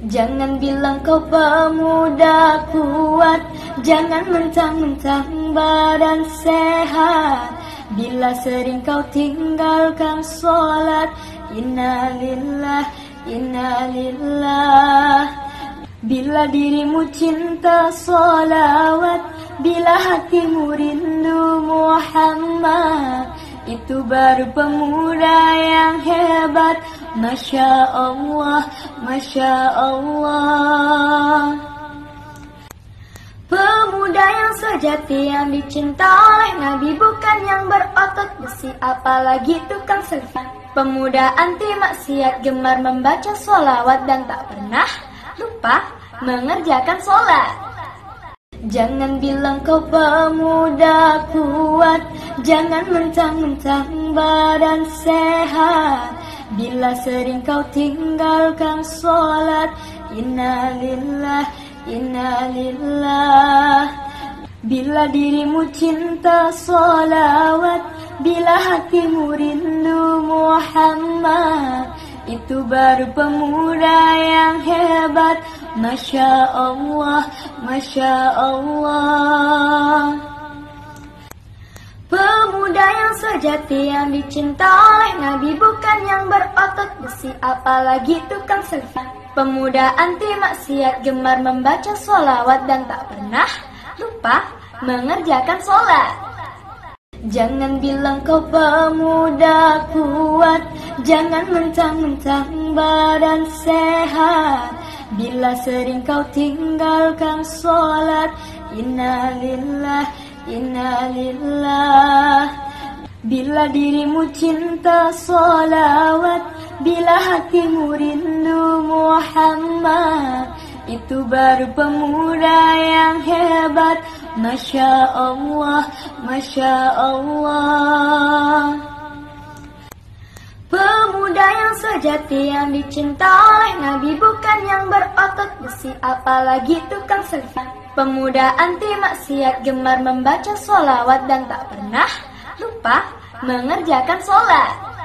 Jangan bilang kau pemuda kuat, jangan mentang-mentang badan sehat. Bila sering kau tinggalkan sholat, innalillah, innalillah. Bila dirimu cinta sholawat, bila hatimu rindu Muhammad, itu baru pemuda yang hebat. Masya Allah, Masya Allah. Pemuda yang sejati yang dicinta oleh Nabi, bukan yang berotot besi apalagi tukang selfie. Pemuda anti maksiat, gemar membaca sholawat dan tak pernah lupa mengerjakan sholat. Jangan bilang kau pemuda kuat, jangan mentang-mentang badan sehat. Bila sering kau tinggalkan sholat, innalillah, innalillah. Bila dirimu cinta sholawat, bila hatimu rindu Muhammad, itu baru pemuda yang hebat. Masya Allah, Masya Allah. Pemuda yang sejati yang dicinta oleh Nabi, bukan yang berotot besi apalagi tukang selfie. Pemuda anti maksiat, gemar membaca sholawat dan tak pernah lupa mengerjakan sholat. Jangan bilang kau pemuda kuat, jangan mentang-mentang badan sehat. Bila sering kau tinggalkan sholat, innalillah, innalillah. Bila dirimu cinta sholawat, bila hatimu rindu Muhammad, itu baru pemuda yang hebat. Masya Allah, Masya Allah. Pemuda yang sejati yang dicinta oleh Nabi, bukan yang berotot besi apalagi tukang selfie. Pemuda anti maksiat, gemar membaca sholawat dan tak pernah lupa mengerjakan sholat.